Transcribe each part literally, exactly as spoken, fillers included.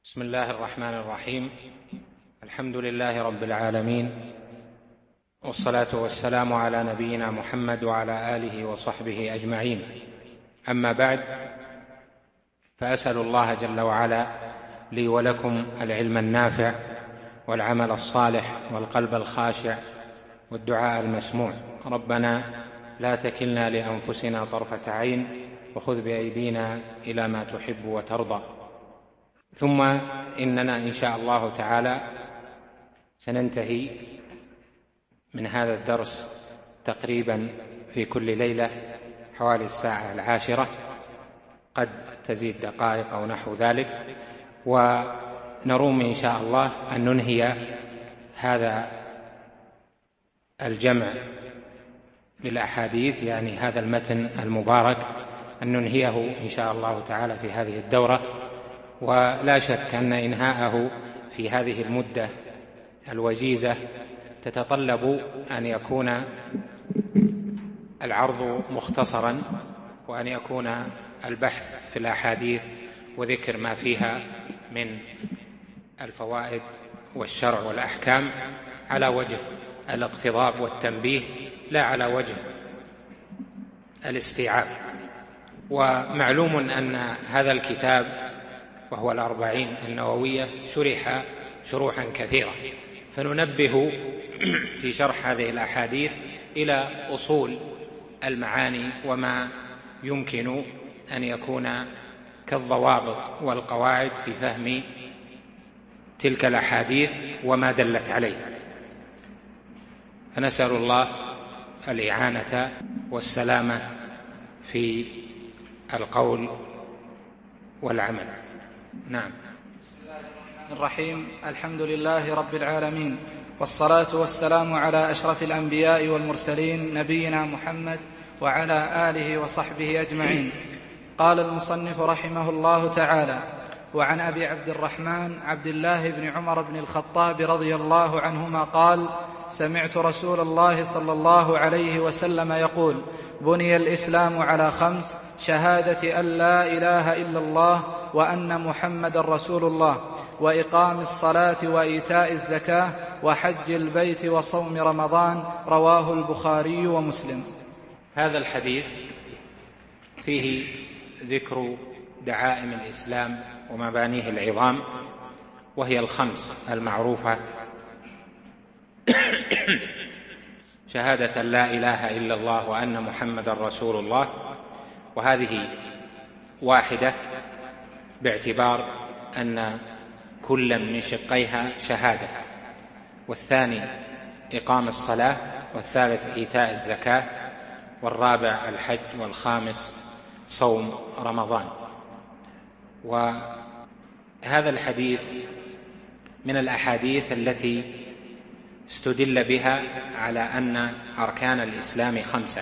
بسم الله الرحمن الرحيم. الحمد لله رب العالمين، والصلاة والسلام على نبينا محمد وعلى آله وصحبه أجمعين. أما بعد، فأسأل الله جل وعلا لي ولكم العلم النافع والعمل الصالح والقلب الخاشع والدعاء المسموع. ربنا لا تكلنا لأنفسنا طرفة عين، وخذ بأيدينا إلى ما تحب وترضى. ثم إننا إن شاء الله تعالى سننتهي من هذا الدرس تقريبا في كل ليلة حوالي الساعة العاشرة، قد تزيد دقائق أو نحو ذلك، ونروم إن شاء الله أن ننهي هذا الجمع للأحاديث، يعني هذا المتن المبارك، أن ننهيه إن شاء الله تعالى في هذه الدورة. ولا شك أن إنهاءه في هذه المدة الوجيزة تتطلب أن يكون العرض مختصرا، وأن يكون البحث في الأحاديث وذكر ما فيها من الفوائد والشرع والأحكام على وجه الاقتضاب والتنبيه، لا على وجه الاستيعاب. ومعلوم أن هذا الكتاب وهو الأربعين النووية شرح شروحا كثيرة، فننبه في شرح هذه الأحاديث إلى أصول المعاني وما يمكن أن يكون كالضوابط والقواعد في فهم تلك الأحاديث وما دلت عليه. فنسأل الله الإعانة والسلامة في القول والعمل. نعم. بسم الله الرحمن الرحيم. الحمد لله رب العالمين، والصلاة والسلام على أشرف الأنبياء والمرسلين، نبينا محمد وعلى آله وصحبه أجمعين. قال المصنف رحمه الله تعالى: وعن أبي عبد الرحمن عبد الله بن عمر بن الخطاب رضي الله عنهما قال: سمعت رسول الله صلى الله عليه وسلم يقول: بني الإسلام على خمس: شهادة أن لا إله إلا الله وأن محمد رسول الله، وإقام الصلاة وإيتاء الزكاة وحج البيت وصوم رمضان. رواه البخاري ومسلم. هذا الحديث فيه ذكر دعائم الإسلام ومبانيه العظام، وهي الخمس المعروفة: شهادة لا إله إلا الله وأن محمد رسول الله، وهذه واحدة باعتبار أن كل من شقيها شهادة، والثاني إقام الصلاة، والثالث إيتاء الزكاة، والرابع الحج، والخامس صوم رمضان. وهذا الحديث من الأحاديث التي استدل بها على أن أركان الإسلام خمسة،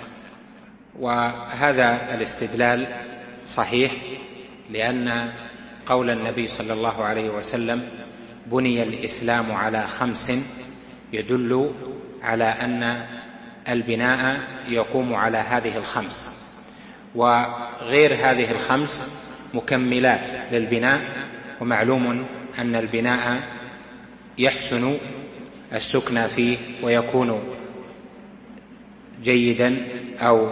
وهذا الاستدلال صحيح، لأن قول النبي صلى الله عليه وسلم: بني الإسلام على خمس، يدل على أن البناء يقوم على هذه الخمس، وغير هذه الخمس مكملات للبناء. ومعلوم أن البناء يحسن السكن فيه ويكون جيدا أو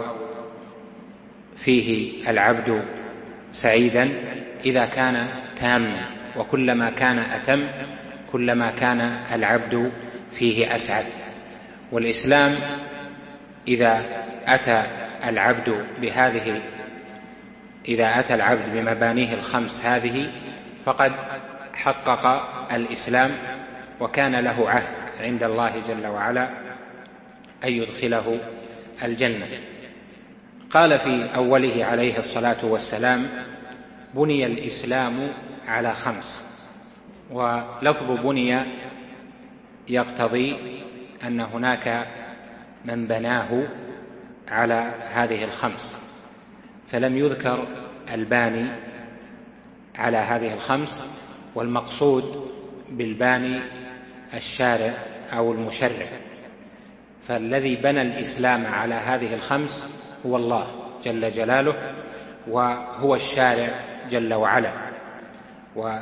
فيه العبد سعيدا إذا كان تاما، وكلما كان أتم كلما كان العبد فيه أسعد. والإسلام إذا أتى العبد بهذه إذا أتى العبد بمبانيه الخمس هذه فقد حقق الإسلام، وكان له عهد عند الله جل وعلا أن يدخله الجنة. قال في أوله عليه الصلاة والسلام: بني الإسلام على خمس. ولفظ بني يقتضي أن هناك من بناه على هذه الخمس، فلم يذكر الباني على هذه الخمس، والمقصود بالباني الشارع أو المشرع. فالذي بنى الإسلام على هذه الخمس هو الله جل جلاله، وهو الشارع جل وعلا.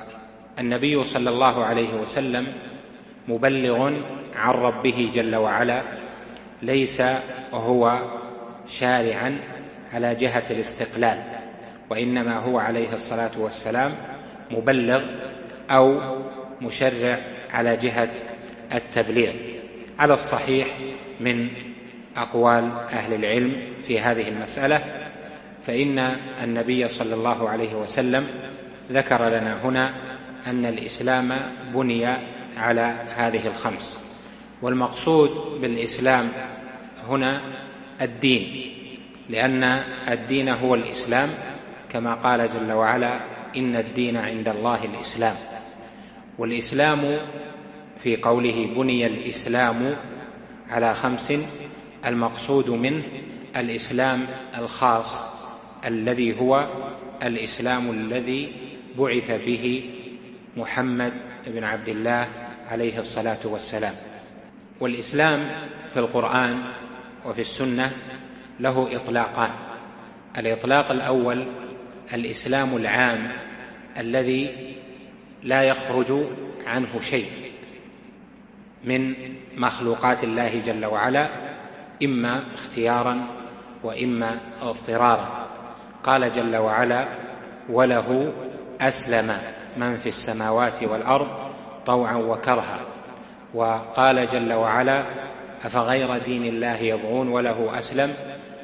النبي صلى الله عليه وسلم مبلغ عن ربه جل وعلا، ليس هو شارعا على جهة الاستقلال، وإنما هو عليه الصلاة والسلام مبلغ أو مشرع على جهة التبليغ على الصحيح من أقوال أهل العلم في هذه المسألة. فإن النبي صلى الله عليه وسلم ذكر لنا هنا أن الإسلام بني على هذه الخمس، والمقصود بالإسلام هنا الدين، لأن الدين هو الإسلام، كما قال جل وعلا: إن الدين عند الله الإسلام. والإسلام في قوله بني الإسلام على خمس، المقصود منه الإسلام الخاص الذي هو الإسلام الذي بعث به محمد بن عبد الله عليه الصلاة والسلام. والإسلام في القرآن وفي السنة له إطلاقان: الإطلاق الأول الإسلام العام الذي لا يخرج عنه شيء من مخلوقات الله جل وعلا، إما اختيارا وإما اضطرارا. قال جل وعلا: وله أسلم من في السماوات والأرض طوعا وكرها. وقال جل وعلا: أفغير دين الله يبغون وله أسلم،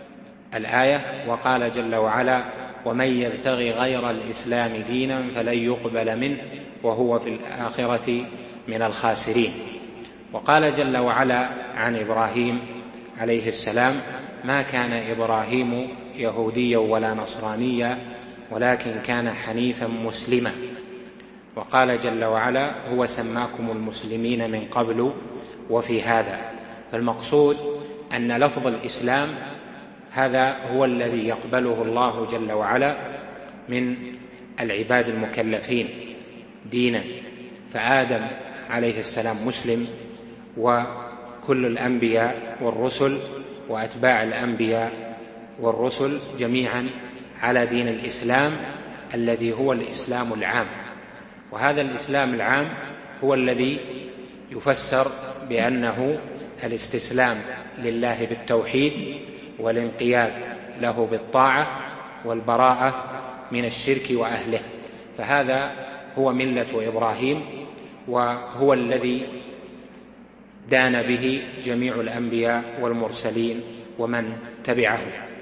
الآية. وقال جل وعلا: ومن يبتغي غير الإسلام دينا فلن يقبل منه وهو في الآخرة من الخاسرين. وقال جل وعلا عن إبراهيم عليه السلام: ما كان إبراهيم يهوديا ولا نصرانيا ولكن كان حنيفا مسلما. وقال جل وعلا: هو سماكم المسلمين من قبل وفي هذا. فالمقصود أن لفظ الإسلام هذا هو الذي يقبله الله جل وعلا من العباد المكلفين دينا. فآدم عليه السلام مسلم، وكل الأنبياء والرسل وأتباع الأنبياء والرسل جميعا على دين الإسلام الذي هو الإسلام العام. وهذا الإسلام العام هو الذي يفسر بأنه الاستسلام لله بالتوحيد، والانقياد له بالطاعة، والبراءة من الشرك وأهله. فهذا هو ملة إبراهيم، وهو الذي دان به جميع الأنبياء والمرسلين ومن تبعه.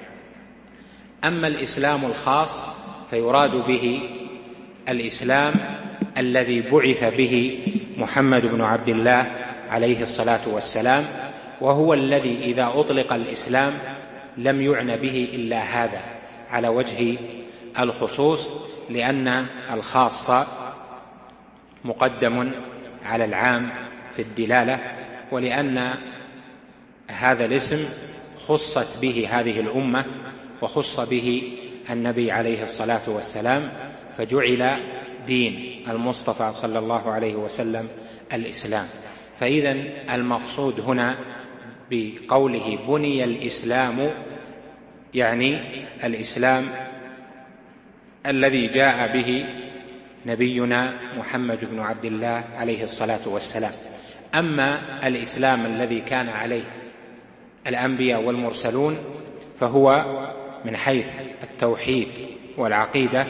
أما الإسلام الخاص فيراد به الإسلام الذي بعث به محمد بن عبد الله عليه الصلاة والسلام، وهو الذي إذا أطلق الإسلام لم يعنى به إلا هذا على وجه الخصوص، لأن الخاص مقدم على العام في الدلالة، ولأن هذا الاسم خصت به هذه الأمة وخص به النبي عليه الصلاة والسلام، فجعل دين المصطفى صلى الله عليه وسلم الإسلام. فإذا المقصود هنا بقوله بني الإسلام يعني الإسلام الذي جاء به نبينا محمد بن عبد الله عليه الصلاة والسلام. أما الإسلام الذي كان عليه الأنبياء والمرسلون فهو من حيث التوحيد والعقيدة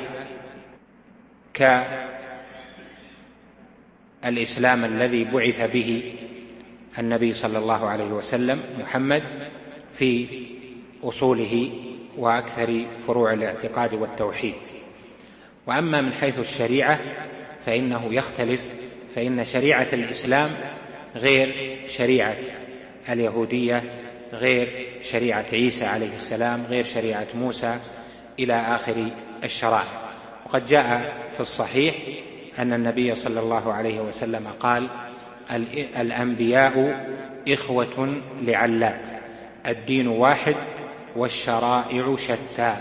كالإسلام الذي بعث به النبي صلى الله عليه وسلم محمد في أصوله وأكثر فروع الاعتقاد والتوحيد. وأما من حيث الشريعة فإنه يختلف، فإن شريعة الإسلام غير شريعة اليهودية، غير شريعة عيسى عليه السلام، غير شريعة موسى، إلى آخر الشرائع. وقد جاء في الصحيح أن النبي صلى الله عليه وسلم قال: الأنبياء إخوة لعلات، الدين واحد والشرائع شتى.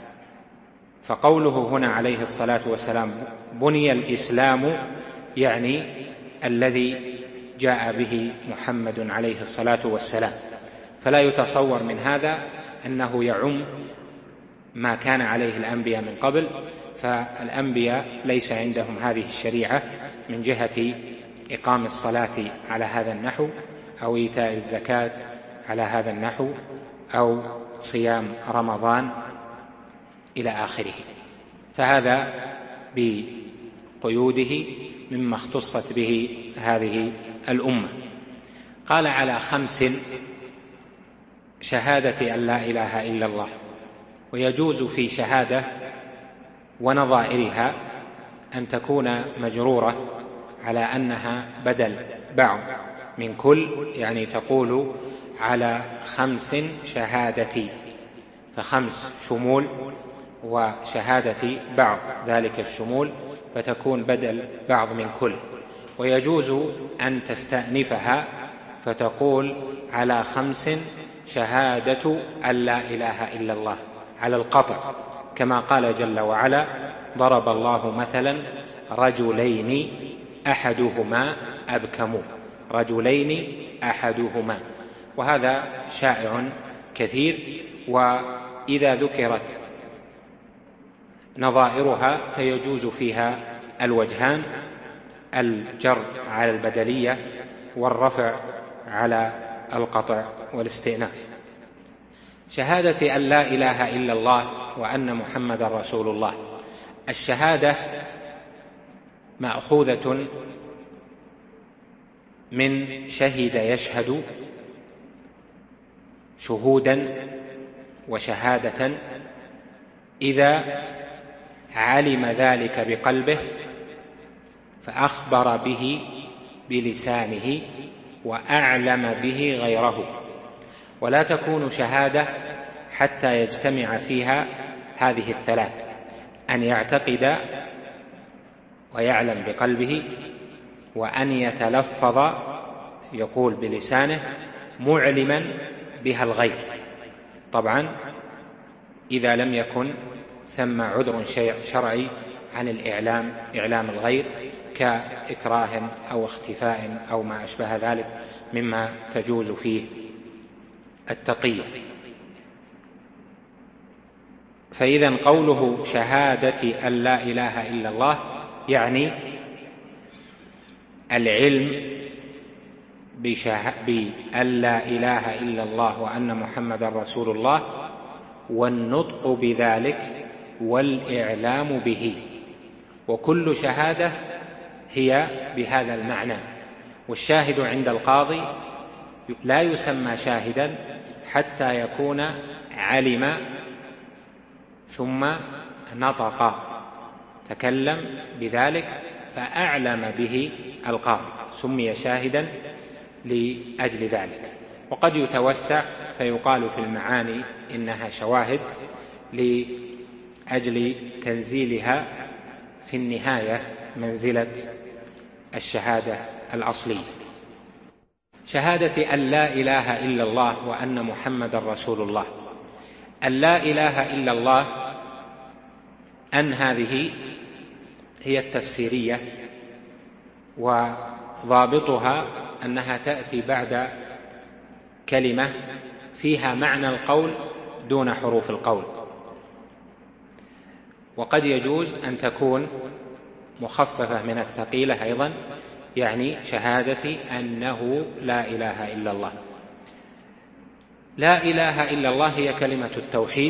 فقوله هنا عليه الصلاة والسلام بني الإسلام يعني الذي جاء به محمد عليه الصلاة والسلام. فلا يتصور من هذا أنه يعم ما كان عليه الأنبياء من قبل، فالأنبياء ليس عندهم هذه الشريعة من جهة إقام الصلاة على هذا النحو، أو إيتاء الزكاة على هذا النحو، أو صيام رمضان إلى آخره، فهذا بقيوده مما اختصت به هذه الأمة. قال على خمس: شهادة أن لا إله إلا الله. ويجوز في شهادة ونظائرها أن تكون مجرورة على أنها بدل بعض من كل، يعني تقول على خمس شهادتي، فخمس شمول وشهادتي بعض ذلك الشمول، فتكون بدل بعض من كل. ويجوز أن تستأنفها فتقول على خمس شهادة أن لا إله إلا الله على القطع، كما قال جل وعلا: ضرب الله مثلا رجلين أحدهما أبكم، رجلين أحدهما، وهذا شائع كثير. وإذا ذكرت نظائرها فيجوز فيها الوجهان: الجر على البدلية والرفع على القطع والاستئناف. شهادة أن لا إله إلا الله وأن محمدا رسول الله. الشهادة مأخوذة من شهد يشهد شهودا وشهادة، إذا علم ذلك بقلبه فأخبر به بلسانه وأعلم به غيره. ولا تكون شهادة حتى يجتمع فيها هذه الثلاث: أن يعتقد ويعلم بقلبه، وأن يتلفظ يقول بلسانه معلما بها الغير. طبعا إذا لم يكن ثم عذر شرعي عن الإعلام، إعلام الغير كإكراه أو اختفاء أو ما أشبه ذلك مما تجوز فيه التقية. فإذا قوله شهادة أن لا إله إلا الله يعني العلم بأن لا إله إلا الله وأن محمدا رسول الله، والنطق بذلك والإعلام به. وكل شهادة هي بهذا المعنى. والشاهد عند القاضي لا يسمى شاهدا حتى يكون علم ثم نطق، تكلم بذلك فأعلم به القاضي، سمي شاهدا لأجل ذلك. وقد يتوسع فيقال في المعاني إنها شواهد لأجل تنزيلها في النهاية منزلة الشهادة الأصلية. شهادة أن لا إله إلا الله وأن محمدا رسول الله. أن لا إله إلا الله، أن هذه هي التفسيرية، وضابطها أنها تأتي بعد كلمة فيها معنى القول دون حروف القول. وقد يجوز أن تكون مخففة من الثقيلة أيضا، يعني شهادة أنه لا إله إلا الله. لا إله إلا الله هي كلمة التوحيد،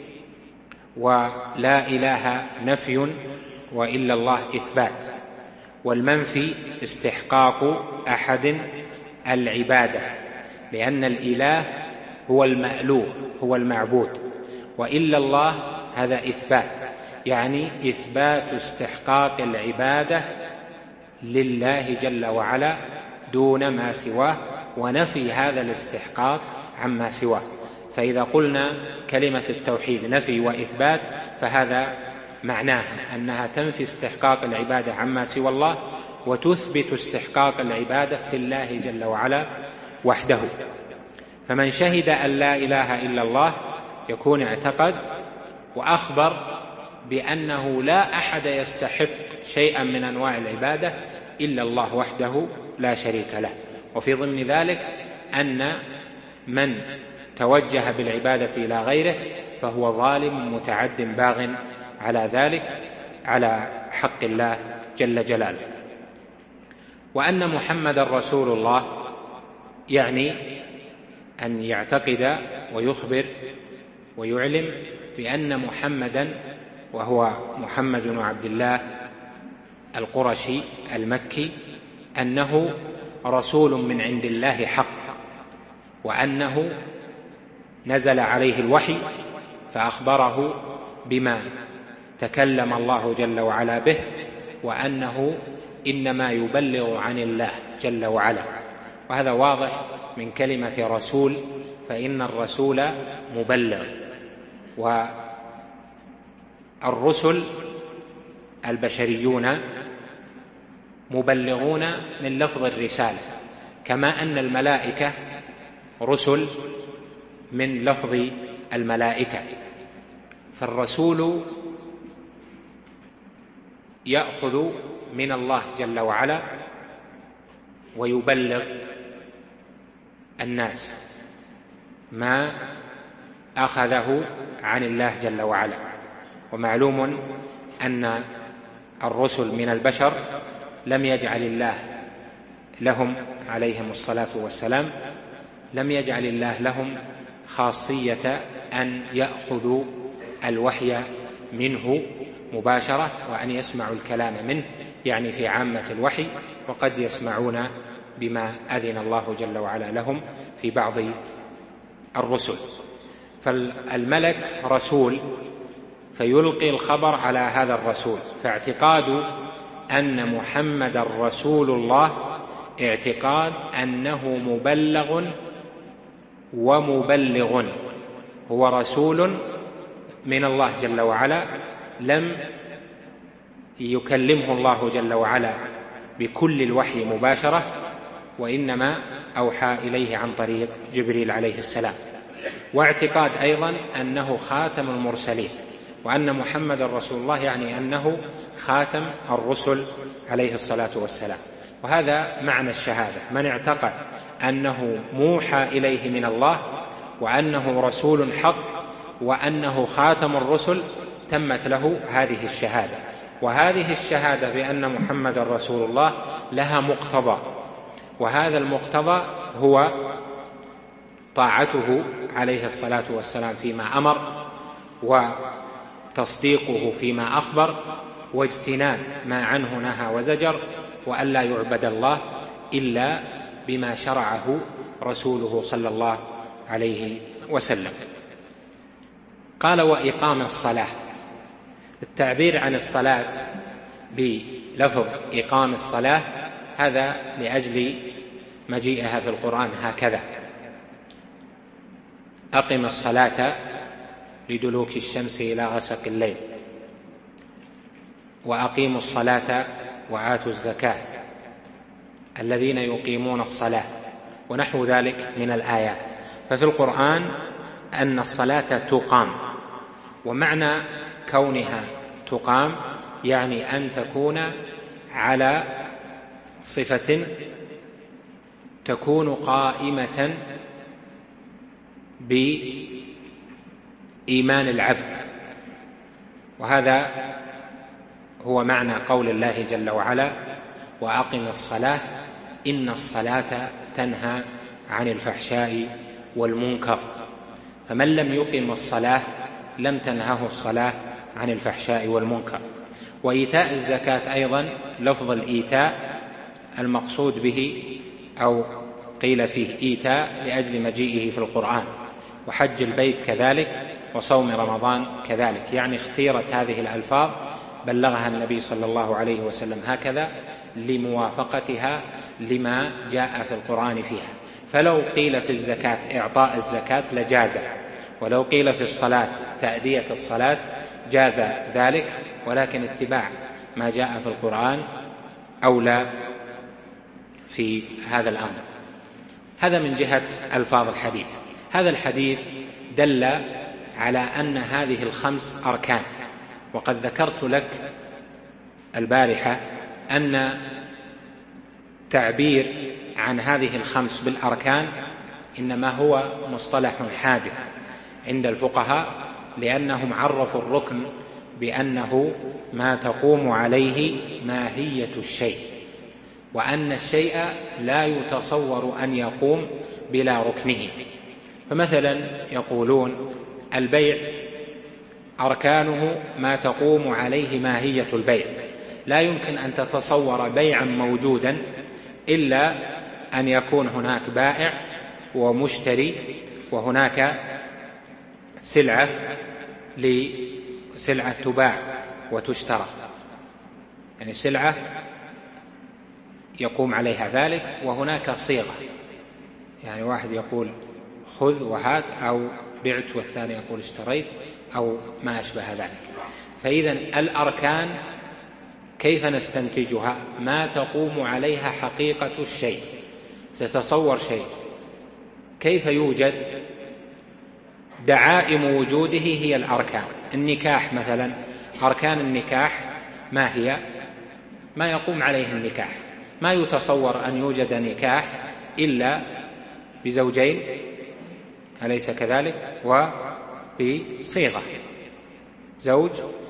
ولا إله نفي وإلا الله إثبات، والمنفي استحقاق أحد العبادة، لأن الإله هو المألوه هو المعبود، وإلا الله هذا إثبات، يعني إثبات استحقاق العبادة لله جل وعلا دون ما سواه، ونفي هذا الاستحقاق عما سواه. فإذا قلنا كلمة التوحيد نفي وإثبات فهذا معناها أنها تنفي استحقاق العبادة عما سوى الله، وتثبت استحقاق العبادة في الله جل وعلا وحده. فمن شهد أن لا إله إلا الله يكون اعتقد وأخبر بأنه لا أحد يستحق شيئا من أنواع العبادة إلا الله وحده لا شريك له. وفي ضمن ذلك أن من توجه بالعبادة إلى غيره فهو ظالم متعد باغ على ذلك، على حق الله جل جلاله. وأن محمد رسول الله يعني أن يعتقد ويخبر ويعلم بأن محمدا، وهو محمد بن عبد الله القرشي المكي، أنه رسول من عند الله حق، وأنه نزل عليه الوحي فأخبره بما تكلم الله جل وعلا به، وأنه إنما يبلغ عن الله جل وعلا. وهذا واضح من كلمة رسول، فإن الرسول مبلغ، والرسل البشريون مبلغون من لفظ الرسالة، كما أن الملائكة رسل من لفظ الملائكة. فالرسول يأخذ من الله جل وعلا ويبلغ الناس ما أخذه عن الله جل وعلا. ومعلوم أن الرسل من البشر لم يجعل الله لهم عليهم الصلاة والسلام لم يجعل الله لهم خاصية أن يأخذوا الوحي منه مباشرة وأن يسمعوا الكلام منه، يعني في عامة الوحي، وقد يسمعون بما أذن الله جل وعلا لهم في بعض الرسل. فالملك رسول فيلقي الخبر على هذا الرسول، فاعتقاد أن محمد رسول الله اعتقاد أنه مبلغ ومبلغ، هو رسول من الله جل وعلا، لم يكلمه الله جل وعلا بكل الوحي مباشرة، وإنما أوحى إليه عن طريق جبريل عليه السلام. واعتقاد أيضا أنه خاتم المرسلين، وأن محمد رسول الله يعني أنه خاتم الرسل عليه الصلاة والسلام. وهذا معنى الشهادة: من اعتقد أنه موحى إليه من الله، وأنه رسول حق، وأنه خاتم الرسل، تمت له هذه الشهادة. وهذه الشهادة بأن محمد رسول الله لها مقتضى، وهذا المقتضى هو طاعته عليه الصلاة والسلام فيما أمر، وتصديقه فيما أخبر، واجتناب ما عنه نهى وزجر، وأن لا يعبد الله إلا بما شرعه رسوله صلى الله عليه وسلم. قال: وإقام الصلاة. التعبير عن الصلاة بلفظ إقام الصلاة هذا لأجل مجيئها في القرآن هكذا: أقم الصلاة لدلوك الشمس إلى غسق الليل، وأقيموا الصلاة وآتوا الزكاة، الذين يقيمون الصلاة، ونحو ذلك من الآيات. ففي القرآن أن الصلاة تقام، ومعنى كونها تقام يعني أن تكون على صفة تكون قائمة بإيمان العبد. وهذا هو معنى قول الله جل وعلا: وأقم الصلاة إن الصلاة تنهى عن الفحشاء والمنكر. فمن لم يقم الصلاة لم تنهه الصلاة عن الفحشاء والمنكر. وإيتاء الزكاة أيضا لفظ الإيتاء المقصود به أو قيل فيه إيتاء لأجل مجيئه في القرآن، وحج البيت كذلك، وصوم رمضان كذلك، يعني اختيرت هذه الألفاظ بلغها النبي صلى الله عليه وسلم هكذا لموافقتها لما جاء في القرآن فيها. فلو قيل في الزكاة إعطاء الزكاة لجاز، ولو قيل في الصلاة تأدية الصلاة جاز ذلك، ولكن اتباع ما جاء في القرآن أولى في هذا الأمر. هذا من جهة ألفاظ الحديث. هذا الحديث دل على أن هذه الخمس أركان، وقد ذكرت لك البارحة أن تعبير عن هذه الخمس بالأركان إنما هو مصطلح حادث عند الفقهاء، لأنهم عرفوا الركن بأنه ما تقوم عليه ماهية الشيء، وأن الشيء لا يتصور أن يقوم بلا ركنه. فمثلا يقولون البيع أركانه ما تقوم عليه ماهية البيع، لا يمكن أن تتصور بيعا موجودا إلا أن يكون هناك بائع ومشتري، وهناك سلعة لسلعة تباع وتشترى، يعني سلعة يقوم عليها ذلك، وهناك صيغة، يعني واحد يقول خذ وهات، أو بعت، والثاني يقول اشتريت، أو ما أشبه ذلك. فإذا الأركان كيف نستنتجها؟ ما تقوم عليها حقيقة الشيء. تتصور شيء كيف يوجد؟ دعائم وجوده هي الأركان. النكاح مثلا، أركان النكاح ما هي؟ ما يقوم عليه النكاح. ما يتصور أن يوجد نكاح إلا بزوجين، أليس كذلك؟ وبصيغة، زوج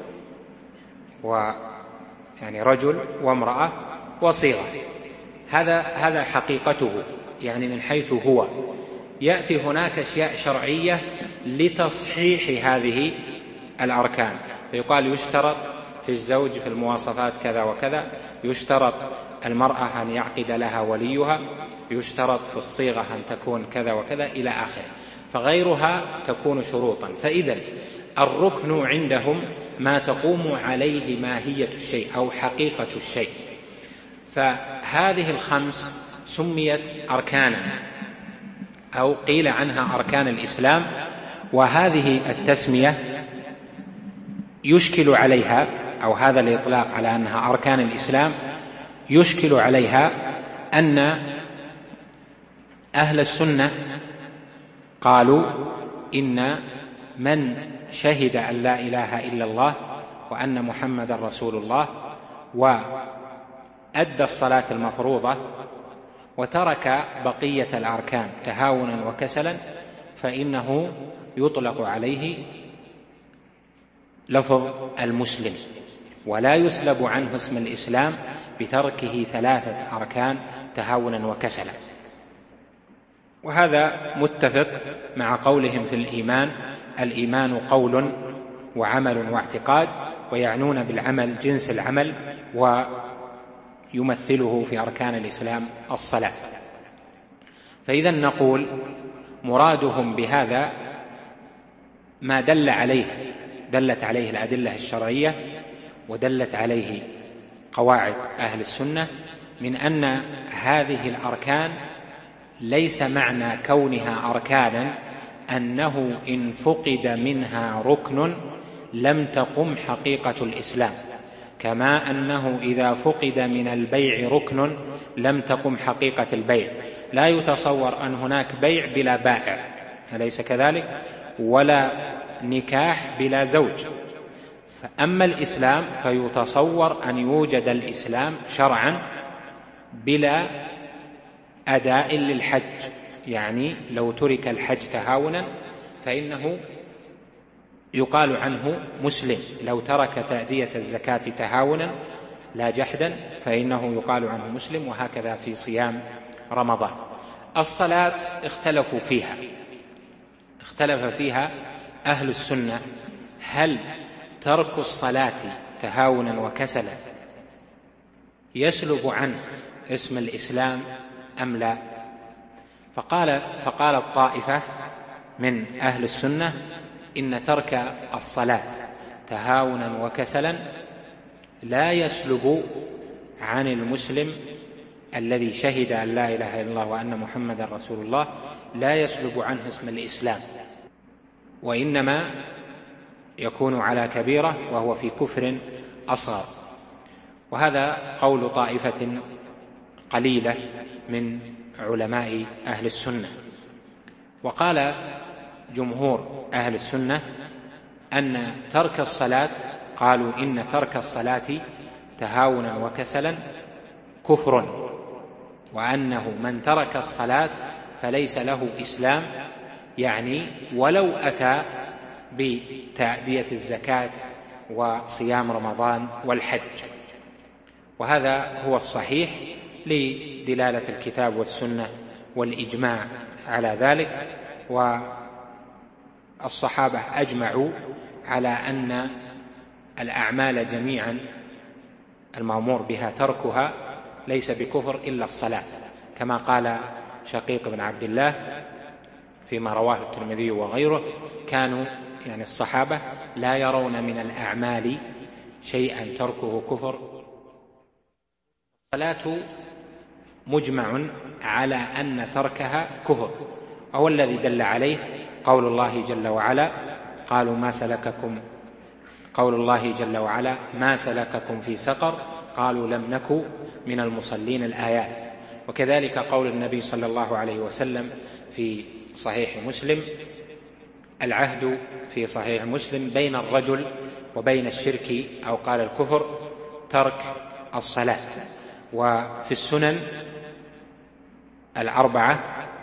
و يعني رجل وامرأة وصيغة. هذا هذا حقيقته، يعني من حيث هو. يأتي هناك أشياء شرعية لتصحيح هذه الأركان، فيقال يشترط في الزوج في المواصفات كذا وكذا، يشترط المرأة أن يعقد لها وليها، يشترط في الصيغة أن تكون كذا وكذا إلى آخره، فغيرها تكون شروطا. فإذا الركن عندهم ما تقوم عليه ماهية الشيء أو حقيقة الشيء. فهذه الخمس سميت أركانا، أو قيل عنها أركان الإسلام، وهذه التسمية يشكل عليها، أو هذا الإطلاق على أنها أركان الإسلام يشكل عليها أن أهل السنة قالوا إن من شهد أن لا إله إلا الله وأن محمد رسول الله وأدى الصلاة المفروضة وترك بقية الأركان تهاونا وكسلا، فإنه يطلق عليه لفظ المسلم، ولا يسلب عنه اسم الإسلام بتركه ثلاثة أركان تهاونا وكسلا. وهذا متفق مع قولهم في الإيمان: الإيمان قول وعمل واعتقاد، ويعنون بالعمل جنس العمل، ويمثله في أركان الإسلام الصلاة. فإذا نقول مرادهم بهذا ما دل عليه دلت عليه الأدلة الشرعية ودلت عليه قواعد أهل السنة، من أن هذه الأركان ليس معنى كونها أركانا أنه إن فقد منها ركن لم تقم حقيقة الإسلام، كما أنه إذا فقد من البيع ركن لم تقم حقيقة البيع. لا يتصور أن هناك بيع بلا بائع، أليس كذلك؟ ولا نكاح بلا زوج. فأما الإسلام فيتصور أن يوجد الإسلام شرعا بلا أداء للحج، يعني لو ترك الحج تهاونا فإنه يقال عنه مسلم، لو ترك تأدية الزكاة تهاونا لا جحدا فإنه يقال عنه مسلم، وهكذا في صيام رمضان. الصلاة اختلفوا فيها اختلف فيها أهل السنة: هل ترك الصلاة تهاونا وكسلا يسلب عنه اسم الإسلام أم لا؟ فقال فقال الطائفة من أهل السنة: إن ترك الصلاة تهاونا وكسلا لا يسلب عن المسلم الذي شهد أن لا إله إلا الله وأن محمد رسول الله، لا يسلب عنه اسم الإسلام، وإنما يكون على كبيرة وهو في كفر أصغر. وهذا قول طائفة قليلة من علماء أهل السنة. وقال جمهور أهل السنة أن ترك الصلاة، قالوا إن ترك الصلاة تهاونا وكسلا كفر، وأنه من ترك الصلاة فليس له إسلام، يعني ولو أتى بتأدية الزكاة وصيام رمضان والحج، وهذا هو الصحيح لدلالة الكتاب والسنة والإجماع على ذلك. والصحابة أجمعوا على أن الأعمال جميعا المأمور بها تركها ليس بكفر إلا الصلاة، كما قال شقيق بن عبد الله فيما رواه الترمذي وغيره: كانوا يعني الصحابة لا يرون من الأعمال شيئا تركه كفر. الصلاة مجمع على أن تركها كفر، وهو الذي دل عليه قول الله جل وعلا: قالوا ما سلككم قول الله جل وعلا: ما سلككم في سقر؟ قالوا لم نك من المصلين، الآيات. وكذلك قول النبي صلى الله عليه وسلم في صحيح مسلم: العهد في صحيح مسلم بين الرجل وبين الشرك أو قال الكفر ترك الصلاة. وفي السنن الأربعة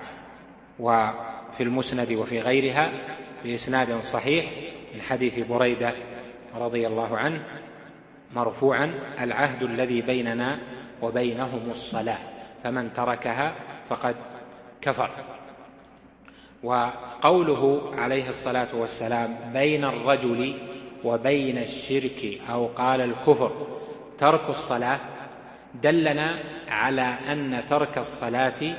وفي المسند وفي غيرها بإسناد صحيح من حديث بريدة رضي الله عنه مرفوعا: العهد الذي بيننا وبينهم الصلاة، فمن تركها فقد كفر. وقوله عليه الصلاة والسلام: بين الرجل وبين الشرك أو قال الكفر ترك الصلاة، دلنا على أن ترك الصلاة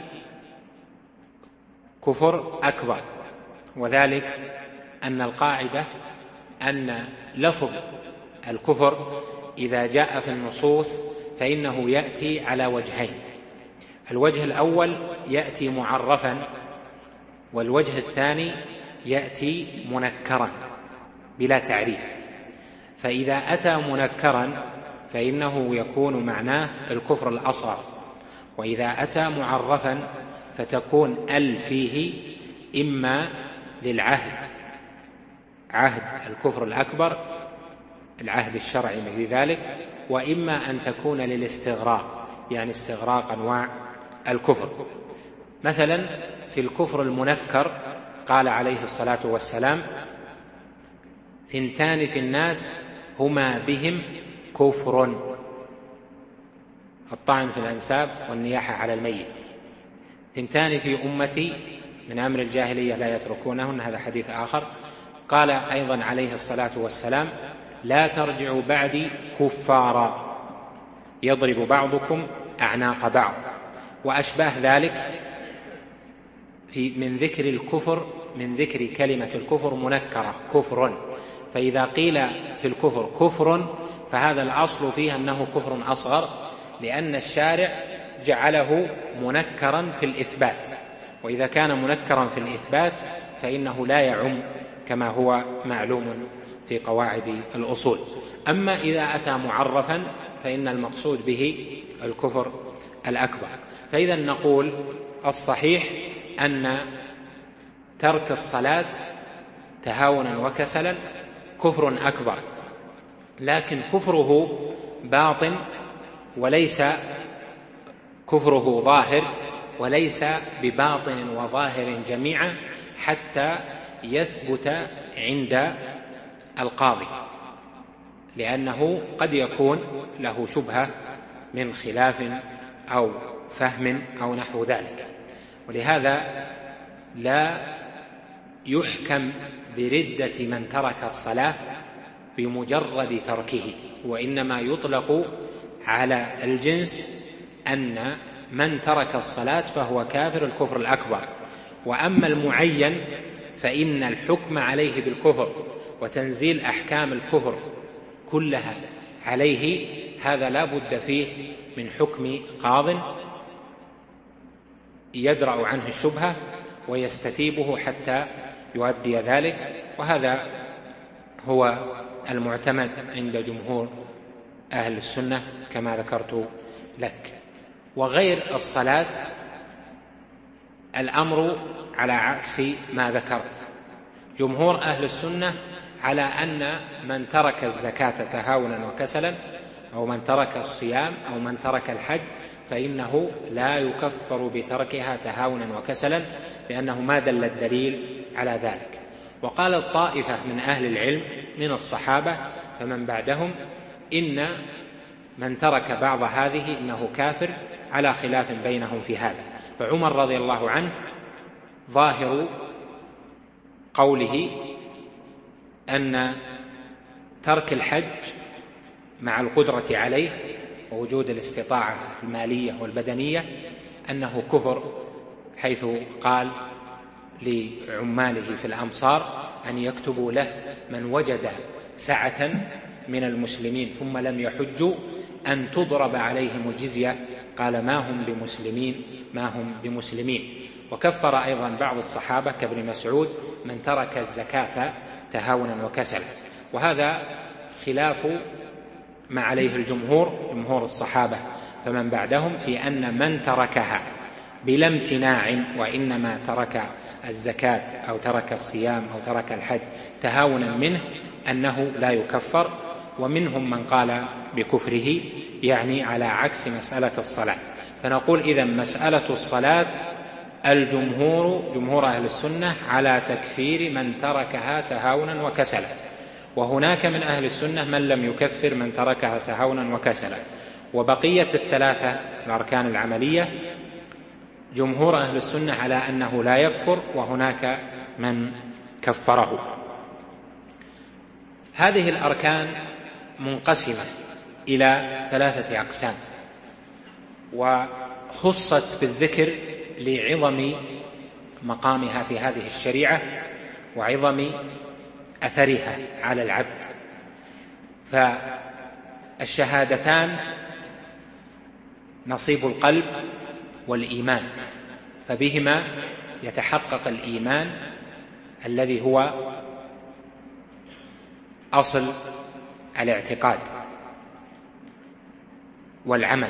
كفر أكبر، وذلك أن القاعدة أن لفظ الكفر إذا جاء في النصوص فإنه يأتي على وجهين: الوجه الأول يأتي معرفا، والوجه الثاني يأتي منكرا بلا تعريف. فإذا أتى منكرا فإنه يكون معناه الكفر الأصغر، وإذا أتى معرفا فتكون ال فيه إما للعهد، عهد الكفر الأكبر، العهد الشرعي مثل ذلك، وإما أن تكون للاستغراق، يعني استغراق أنواع الكفر. مثلا في الكفر المنكر قال عليه الصلاة والسلام: ثنتان في الناس هما بهم كفر: الطعن في الأنساب والنياحة على الميت. ثنتان في أمتي من أمر الجاهلية لا يتركونهن، هذا حديث آخر. قال أيضا عليه الصلاة والسلام: لا ترجعوا بعدي كفارا يضرب بعضكم أعناق بعض، وأشباه ذلك في من ذكر الكفر، من ذكر كلمة الكفر منكرة كفر. فإذا قيل في الكفر كفر فهذا الأصل فيه أنه كفر أصغر، لأن الشارع جعله منكرا في الإثبات، وإذا كان منكرا في الإثبات فإنه لا يعم كما هو معلوم في قواعد الأصول. أما إذا أتى معرفا فإن المقصود به الكفر الأكبر. فإذا نقول الصحيح أن ترك الصلاة تهاونا وكسلا كفر أكبر، لكن كفره باطن وليس كفره ظاهر، وليس بباطن وظاهر جميعا حتى يثبت عند القاضي، لأنه قد يكون له شبهة من خلاف أو فهم أو نحو ذلك. ولهذا لا يحكم بردة من ترك الصلاة بمجرد تركه، وإنما يطلق على الجنس أن من ترك الصلاة فهو كافر الكفر الأكبر. وأما المعين فإن الحكم عليه بالكفر وتنزيل أحكام الكفر كلها عليه هذا لا بد فيه من حكم قاض يدرأ عنه الشبهة ويستتيبه حتى يؤدي ذلك، وهذا هو المعتمد عند جمهور أهل السنة كما ذكرت لك. وغير الصلاة الأمر على عكس ما ذكرت. جمهور أهل السنة على أن من ترك الزكاة تهاونا وكسلا، أو من ترك الصيام، أو من ترك الحج، فإنه لا يكفر بتركها تهاونا وكسلا، لأنه ما دل الدليل على ذلك. وقال الطائفة من أهل العلم من الصحابة فمن بعدهم إن من ترك بعض هذه إنه كافر، على خلاف بينهم في هذا. فعمر رضي الله عنه ظاهر قوله أن ترك الحج مع القدرة عليه ووجود الاستطاعة المالية والبدنية أنه كفر، حيث قال لعماله في الأمصار أن يكتبوا له من وجد سعة من المسلمين ثم لم يحجوا أن تضرب عليهم الجزية، قال ما هم بمسلمين ما هم بمسلمين. وكفر أيضا بعض الصحابة كابن مسعود من ترك الزكاة تهاونا وكسلا، وهذا خلاف ما عليه الجمهور جمهور الصحابة فمن بعدهم في أن من تركها بلا امتناع وإنما ترك الزكاة أو ترك الصيام أو ترك الحج تهاونا منه أنه لا يكفر. ومنهم من قال بكفره، يعني على عكس مسألة الصلاة. فنقول إذن مسألة الصلاة الجمهور جمهور أهل السنة على تكفير من تركها تهاونا وكسلا، وهناك من أهل السنة من لم يكفر من تركها تهاونا وكسلا. وبقية الثلاثة الأركان العملية جمهور أهل السنة على أنه لا يكفر، وهناك من كفره. هذه الأركان منقسمة إلى ثلاثة أقسام، وخصت بالذكر لعظم مقامها في هذه الشريعة وعظم أثرها على العبد. فالشهادتان نصيب القلب والإيمان، فبهما يتحقق الإيمان الذي هو أصل الاعتقاد والعمل.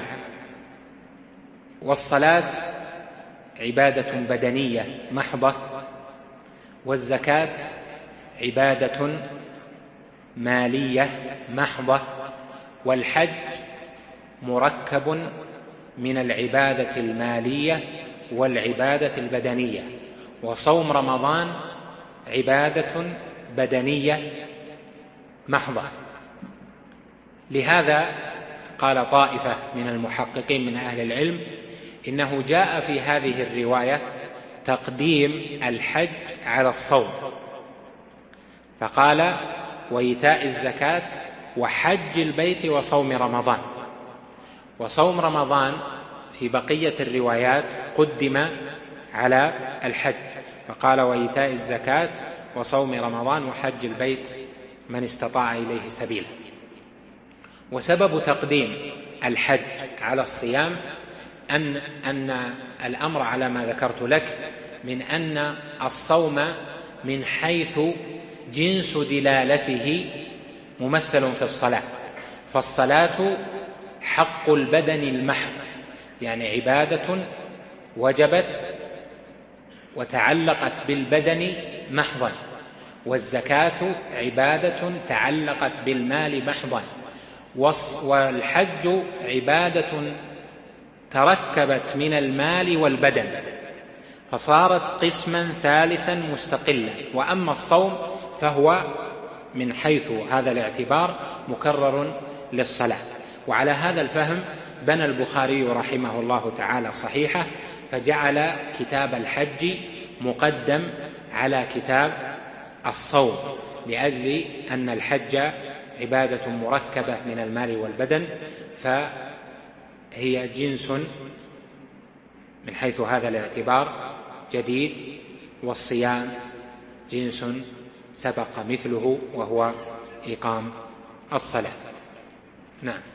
والصلاة عبادة بدنية محضة، والزكاة عبادة مالية محضة، والحج مركب من العبادة المالية والعبادة البدنية، وصوم رمضان عبادة بدنية محضة. لهذا قال طائفة من المحققين من أهل العلم إنه جاء في هذه الرواية تقديم الحج على الصوم، فقال وإيتاء الزكاة وحج البيت وصوم رمضان. وصوم رمضان في بقية الروايات قدم على الحج، فقال وإيتاء الزكاة وصوم رمضان وحج البيت من استطاع إليه سبيلا. وسبب تقديم الحج على الصيام أن, أن الأمر على ما ذكرت لك من أن الصوم من حيث جنس دلالته ممثل في الصلاة، فالصلاة حق البدن المحض، يعني عبادة وجبت وتعلقت بالبدن محضا، والزكاة عبادة تعلقت بالمال محضا، والحج عبادة تركبت من المال والبدن، فصارت قسما ثالثا مستقلا. وأما الصوم فهو من حيث هذا الاعتبار مكرر للصلاة. وعلى هذا الفهم بنى البخاري رحمه الله تعالى صحيحه، فجعل كتاب الحج مقدم على كتاب الصوم، لأجل أن الحج عبادة مركبة من المال والبدن، فهي جنس من حيث هذا الاعتبار جديد، والصيام جنس سبق مثله وهو إقام الصلاة. نعم.